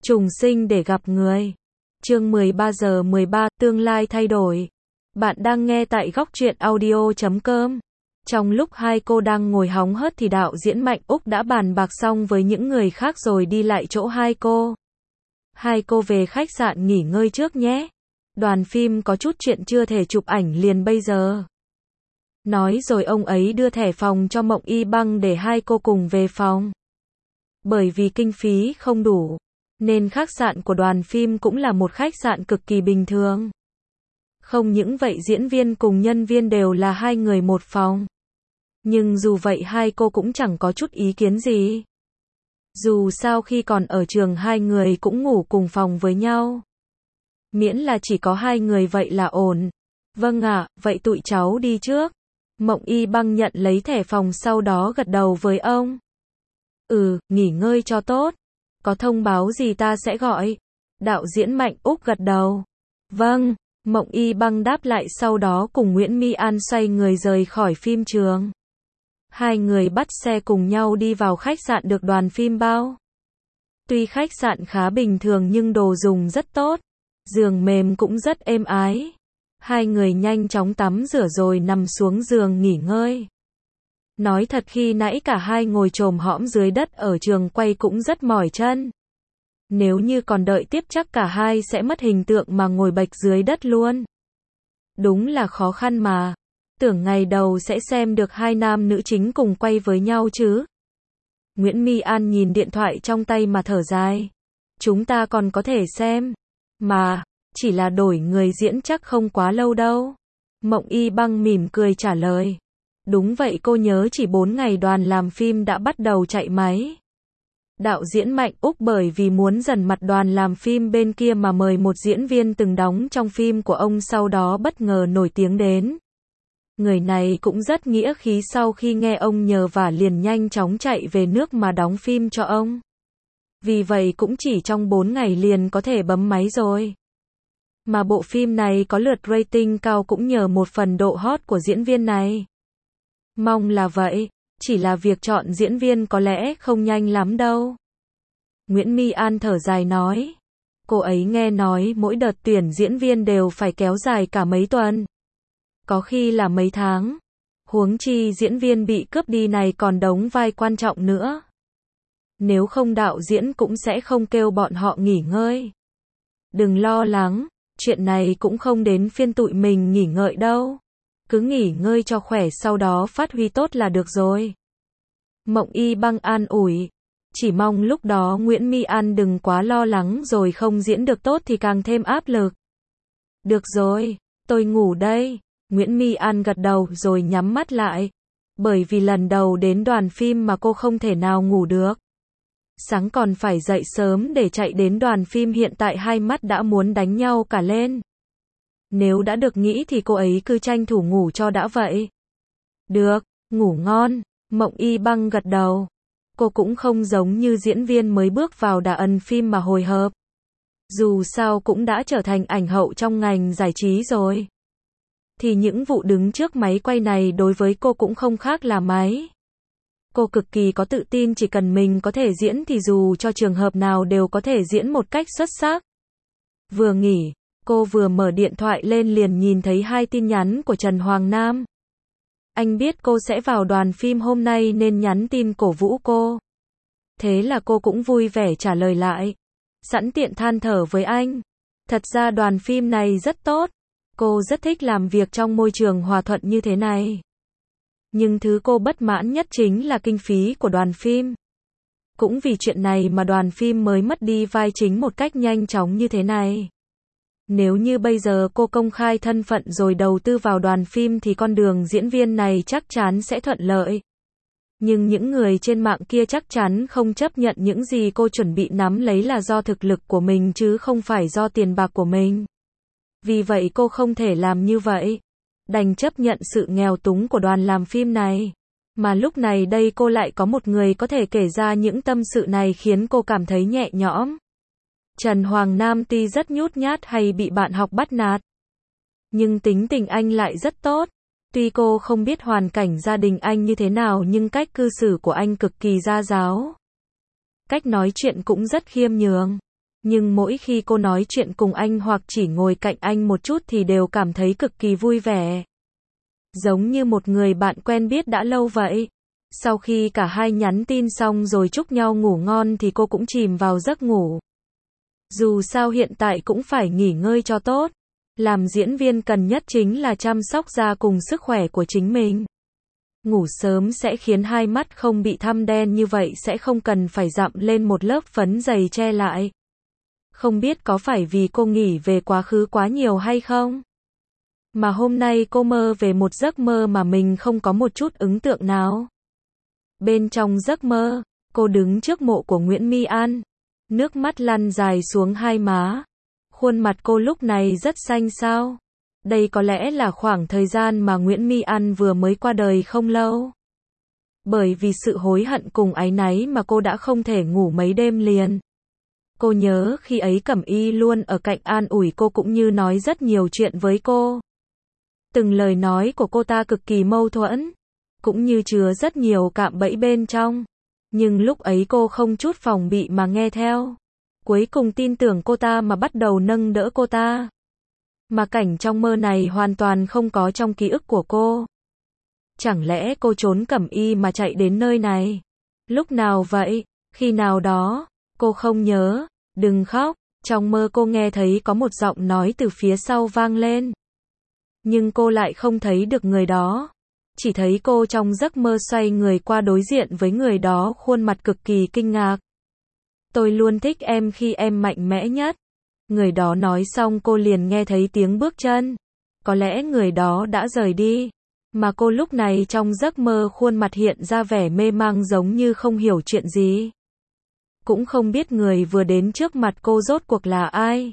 Trùng sinh để gặp người. Chương 13:13, tương lai thay đổi. Bạn đang nghe tại góc truyện audio.com. Trong lúc hai cô đang ngồi hóng hớt thì đạo diễn Mạnh Úc đã bàn bạc xong với những người khác rồi đi lại chỗ hai cô. Hai cô về khách sạn nghỉ ngơi trước nhé. Đoàn phim có chút chuyện chưa thể chụp ảnh liền bây giờ. Nói rồi ông ấy đưa thẻ phòng cho Mộng Y Băng để hai cô cùng về phòng. Bởi vì kinh phí không đủ, nên khách sạn của đoàn phim cũng là một khách sạn cực kỳ bình thường. Không những vậy diễn viên cùng nhân viên đều là hai người một phòng. Nhưng dù vậy hai cô cũng chẳng có chút ý kiến gì. Dù sao khi còn ở trường hai người cũng ngủ cùng phòng với nhau. Miễn là chỉ có hai người vậy là ổn. Vâng ạ, vậy tụi cháu đi trước. Mộng Y Băng nhận lấy thẻ phòng sau đó gật đầu với ông. Nghỉ ngơi cho tốt. Có thông báo gì ta sẽ gọi. Đạo diễn Mạnh Úc gật đầu. Vâng, Mộng Y Băng đáp lại sau đó cùng Nguyễn My An xoay người rời khỏi phim trường. Hai người bắt xe cùng nhau đi vào khách sạn được đoàn phim bao. Tuy khách sạn khá bình thường nhưng đồ dùng rất tốt. Giường mềm cũng rất êm ái. Hai người nhanh chóng tắm rửa rồi nằm xuống giường nghỉ ngơi. Nói thật khi nãy cả hai ngồi chồm hõm dưới đất ở trường quay cũng rất mỏi chân. Nếu như còn đợi tiếp chắc cả hai sẽ mất hình tượng mà ngồi bệt dưới đất luôn. Đúng là khó khăn mà. Tưởng ngày đầu sẽ xem được hai nam nữ chính cùng quay với nhau chứ. Nguyễn My An nhìn điện thoại trong tay mà thở dài. Chúng ta còn có thể xem. Mà, chỉ là đổi người diễn chắc không quá lâu đâu. Mộng Y Băng mỉm cười trả lời. Đúng vậy cô nhớ chỉ 4 ngày đoàn làm phim đã bắt đầu chạy máy. Đạo diễn Mạnh Úc bởi vì muốn dần mặt đoàn làm phim bên kia mà mời một diễn viên từng đóng trong phim của ông sau đó bất ngờ nổi tiếng đến. Người này cũng rất nghĩa khí sau khi nghe ông nhờ vả liền nhanh chóng chạy về nước mà đóng phim cho ông. Vì vậy cũng chỉ trong 4 ngày liền có thể bấm máy rồi. Mà bộ phim này có lượt rating cao cũng nhờ một phần độ hot của diễn viên này. Mong là vậy, chỉ là việc chọn diễn viên có lẽ không nhanh lắm đâu. Nguyễn My An thở dài nói. Cô ấy nghe nói mỗi đợt tuyển diễn viên đều phải kéo dài cả mấy tuần. Có khi là mấy tháng. Huống chi diễn viên bị cướp đi này còn đóng vai quan trọng nữa. Nếu không đạo diễn cũng sẽ không kêu bọn họ nghỉ ngơi. Đừng lo lắng, chuyện này cũng không đến phiên tụi mình nghỉ ngơi đâu. Cứ nghỉ ngơi cho khỏe sau đó phát huy tốt là được rồi. Mộng Y Băng an ủi. Chỉ mong lúc đó Nguyễn My An đừng quá lo lắng rồi không diễn được tốt thì càng thêm áp lực. Được rồi, tôi ngủ đây. Nguyễn My An gật đầu rồi nhắm mắt lại. Bởi vì lần đầu đến đoàn phim mà cô không thể nào ngủ được. Sáng còn phải dậy sớm để chạy đến đoàn phim hiện tại hai mắt đã muốn đánh nhau cả lên. Nếu đã được nghĩ thì cô ấy cứ tranh thủ ngủ cho đã vậy. Được, ngủ ngon. Mộng Y Băng gật đầu. Cô cũng không giống như diễn viên mới bước vào đà ân phim mà hồi hộp. Dù sao cũng đã trở thành ảnh hậu trong ngành giải trí rồi. Thì những vụ đứng trước máy quay này đối với cô cũng không khác là mấy. Cô cực kỳ có tự tin chỉ cần mình có thể diễn thì dù cho trường hợp nào đều có thể diễn một cách xuất sắc. Vừa nghỉ, cô vừa mở điện thoại lên liền nhìn thấy 2 tin nhắn của Trần Hoàng Nam. Anh biết cô sẽ vào đoàn phim hôm nay nên nhắn tin cổ vũ cô. Thế là cô cũng vui vẻ trả lời lại. Sẵn tiện than thở với anh. Thật ra đoàn phim này rất tốt. Cô rất thích làm việc trong môi trường hòa thuận như thế này. Nhưng thứ cô bất mãn nhất chính là kinh phí của đoàn phim. Cũng vì chuyện này mà đoàn phim mới mất đi vai chính một cách nhanh chóng như thế này. Nếu như bây giờ cô công khai thân phận rồi đầu tư vào đoàn phim thì con đường diễn viên này chắc chắn sẽ thuận lợi. Nhưng những người trên mạng kia chắc chắn không chấp nhận những gì cô chuẩn bị nắm lấy là do thực lực của mình chứ không phải do tiền bạc của mình. Vì vậy cô không thể làm như vậy. Đành chấp nhận sự nghèo túng của đoàn làm phim này. Mà lúc này đây cô lại có một người có thể kể ra những tâm sự này khiến cô cảm thấy nhẹ nhõm. Trần Hoàng Nam tuy rất nhút nhát hay bị bạn học bắt nạt. Nhưng tính tình anh lại rất tốt. Tuy cô không biết hoàn cảnh gia đình anh như thế nào nhưng cách cư xử của anh cực kỳ gia giáo. Cách nói chuyện cũng rất khiêm nhường. Nhưng mỗi khi cô nói chuyện cùng anh hoặc chỉ ngồi cạnh anh một chút thì đều cảm thấy cực kỳ vui vẻ. Giống như một người bạn quen biết đã lâu vậy. Sau khi cả hai nhắn tin xong rồi chúc nhau ngủ ngon thì cô cũng chìm vào giấc ngủ. Dù sao hiện tại cũng phải nghỉ ngơi cho tốt. Làm diễn viên cần nhất chính là chăm sóc da cùng sức khỏe của chính mình. Ngủ sớm sẽ khiến hai mắt không bị thâm đen, như vậy sẽ không cần phải dặm lên một lớp phấn dày che lại. Không biết có phải vì cô nghĩ về quá khứ quá nhiều hay không? Mà hôm nay cô mơ về một giấc mơ mà mình không có một chút ấn tượng nào. Bên trong giấc mơ, cô đứng trước mộ của Nguyễn My An. Nước mắt lăn dài xuống hai má. Khuôn mặt cô lúc này rất xanh xao. Đây có lẽ là khoảng thời gian mà Nguyễn My An vừa mới qua đời không lâu. Bởi vì sự hối hận cùng áy náy mà cô đã không thể ngủ mấy đêm liền. Cô nhớ khi ấy Cẩm Y luôn ở cạnh an ủi cô cũng như nói rất nhiều chuyện với cô. Từng lời nói của cô ta cực kỳ mâu thuẫn, cũng như chứa rất nhiều cạm bẫy bên trong. Nhưng lúc ấy cô không chút phòng bị mà nghe theo. Cuối cùng tin tưởng cô ta mà bắt đầu nâng đỡ cô ta. Mà cảnh trong mơ này hoàn toàn không có trong ký ức của cô. Chẳng lẽ cô trốn Cẩm Y mà chạy đến nơi này? Lúc nào vậy? Khi nào đó? Cô không nhớ. Đừng khóc. Trong mơ cô nghe thấy có một giọng nói từ phía sau vang lên. Nhưng cô lại không thấy được người đó. Chỉ thấy cô trong giấc mơ xoay người qua đối diện với người đó, khuôn mặt cực kỳ kinh ngạc. Tôi luôn thích em khi em mạnh mẽ nhất. Người đó nói xong cô liền nghe thấy tiếng bước chân. Có lẽ người đó đã rời đi. Mà cô lúc này trong giấc mơ khuôn mặt hiện ra vẻ mê mang giống như không hiểu chuyện gì. Cũng không biết người vừa đến trước mặt cô rốt cuộc là ai.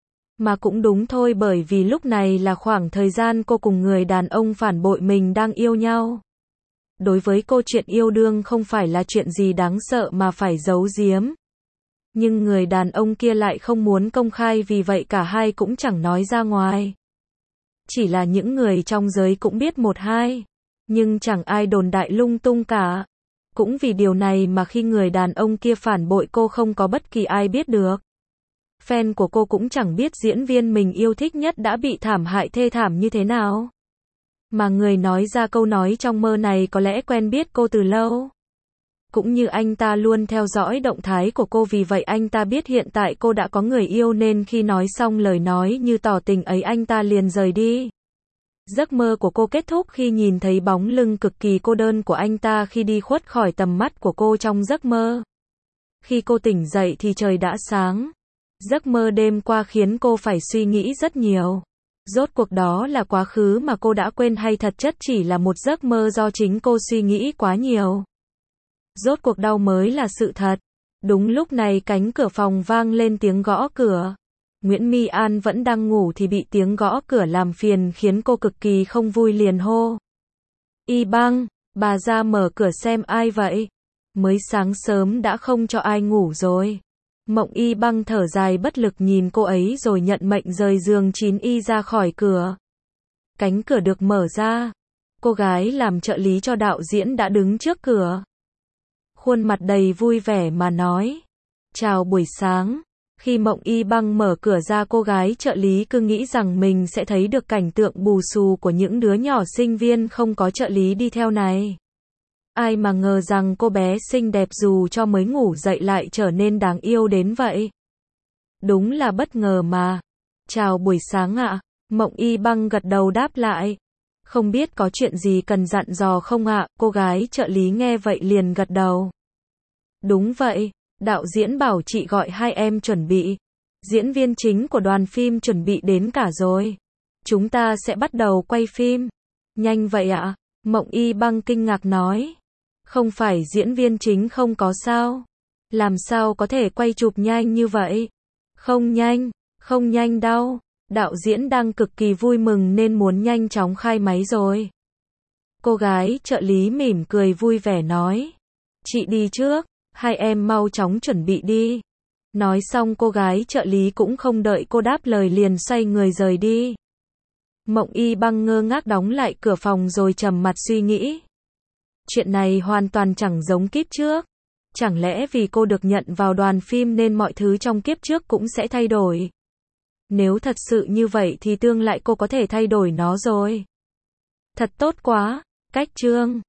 Mà cũng đúng thôi, bởi vì lúc này là khoảng thời gian cô cùng người đàn ông phản bội mình đang yêu nhau. Đối với cô chuyện yêu đương không phải là chuyện gì đáng sợ mà phải giấu giếm. Nhưng người đàn ông kia lại không muốn công khai, vì vậy cả hai cũng chẳng nói ra ngoài. Chỉ là những người trong giới cũng biết một hai. Nhưng chẳng ai đồn đại lung tung cả. Cũng vì điều này mà khi người đàn ông kia phản bội cô không có bất kỳ ai biết được. Fan của cô cũng chẳng biết diễn viên mình yêu thích nhất đã bị thảm hại thê thảm như thế nào. Mà người nói ra câu nói trong mơ này có lẽ quen biết cô từ lâu. Cũng như anh ta luôn theo dõi động thái của cô, vì vậy anh ta biết hiện tại cô đã có người yêu nên khi nói xong lời nói như tỏ tình ấy anh ta liền rời đi. Giấc mơ của cô kết thúc khi nhìn thấy bóng lưng cực kỳ cô đơn của anh ta khi đi khuất khỏi tầm mắt của cô trong giấc mơ. Khi cô tỉnh dậy thì trời đã sáng. Giấc mơ đêm qua khiến cô phải suy nghĩ rất nhiều. Rốt cuộc đó là quá khứ mà cô đã quên hay thật chất chỉ là một giấc mơ do chính cô suy nghĩ quá nhiều. Rốt cuộc đâu mới là sự thật. Đúng lúc này cánh cửa phòng vang lên tiếng gõ cửa. Nguyễn My An vẫn đang ngủ thì bị tiếng gõ cửa làm phiền khiến cô cực kỳ không vui, liền hô. Y Băng, bà ra mở cửa xem ai vậy? Mới sáng sớm đã không cho ai ngủ rồi. Mộng Y Băng thở dài bất lực nhìn cô ấy rồi nhận mệnh rời giường 9Y ra khỏi cửa. Cánh cửa được mở ra. Cô gái làm trợ lý cho đạo diễn đã đứng trước cửa. Khuôn mặt đầy vui vẻ mà nói. Chào buổi sáng. Khi Mộng Y Băng mở cửa ra, cô gái trợ lý cứ nghĩ rằng mình sẽ thấy được cảnh tượng bù xù của những đứa nhỏ sinh viên không có trợ lý đi theo này. Ai mà ngờ rằng cô bé xinh đẹp dù cho mới ngủ dậy lại trở nên đáng yêu đến vậy. Đúng là bất ngờ mà. Chào buổi sáng ạ. Mộng Y Băng gật đầu đáp lại. Không biết có chuyện gì cần dặn dò không ạ? Cô gái trợ lý nghe vậy liền gật đầu. Đúng vậy, đạo diễn bảo chị gọi hai em chuẩn bị. Diễn viên chính của đoàn phim chuẩn bị đến cả rồi. Chúng ta sẽ bắt đầu quay phim. Nhanh vậy ạ? Mộng Y Băng kinh ngạc nói. Không phải diễn viên chính không có sao? Làm sao có thể quay chụp nhanh như vậy? Không nhanh đâu. Đạo diễn đang cực kỳ vui mừng nên muốn nhanh chóng khai máy rồi. Cô gái trợ lý mỉm cười vui vẻ nói. Chị đi trước, hai em mau chóng chuẩn bị đi. Nói xong cô gái trợ lý cũng không đợi cô đáp lời liền xoay người rời đi. Mộng Y Băng ngơ ngác đóng lại cửa phòng rồi trầm mặt suy nghĩ. Chuyện này hoàn toàn chẳng giống kiếp trước. chẳng lẽ vì cô được nhận vào đoàn phim nên mọi thứ trong kiếp trước cũng sẽ thay đổi? Nếu thật sự như vậy thì tương lai cô có thể thay đổi nó rồi. Thật tốt quá, cách chương.